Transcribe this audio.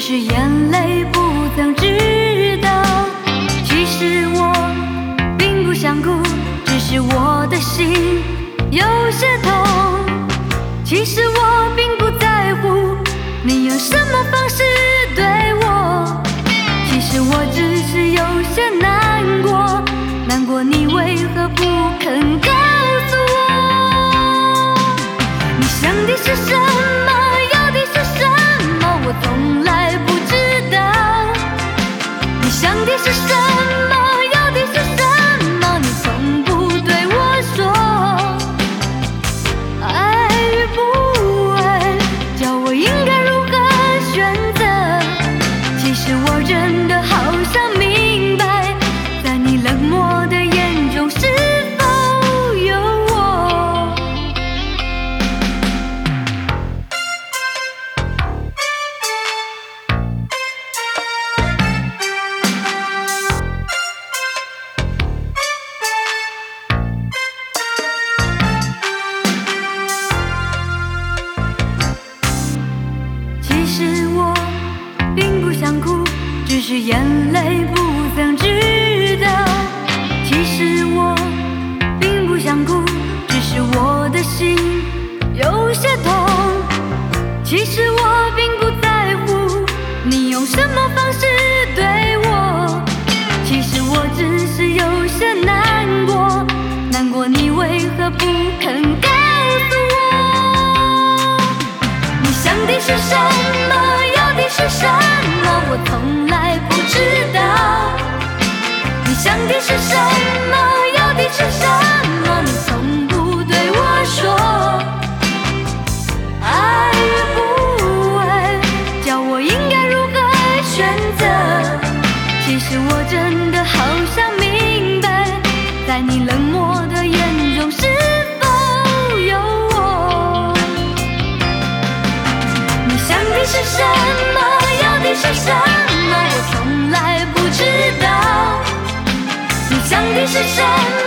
是眼泪不曾知道。其实我并不想哭，只是我的心有些痛。其实我并不在乎你用什么方式对我，其实我只是有些难过，难过你为何不肯告诉我，你想的是什么，要的是什么，我从来不知道。你想的是什么，要的是什么，你从不对我说。爱与不爱，叫我应该如何选择？其实我真的好想明白，在你冷漠的眼中是否有我。其实我并不想哭，只是眼泪不曾知道。其实我并不想哭，只是我的心有些痛。其实我并不在乎你用什么方式对我，其实我只是有些难过，难过你为何不肯告诉我，你想的是什么，要的是什么，我从来不知道。你想的是什么，要的是什么，你从不对我说。爱与不爱，叫我应该如何选择？其实我真的好想明白，在你冷漠的眼中是否有我。你想的是什么，要的是什么，我从来不知道。你想的是什么？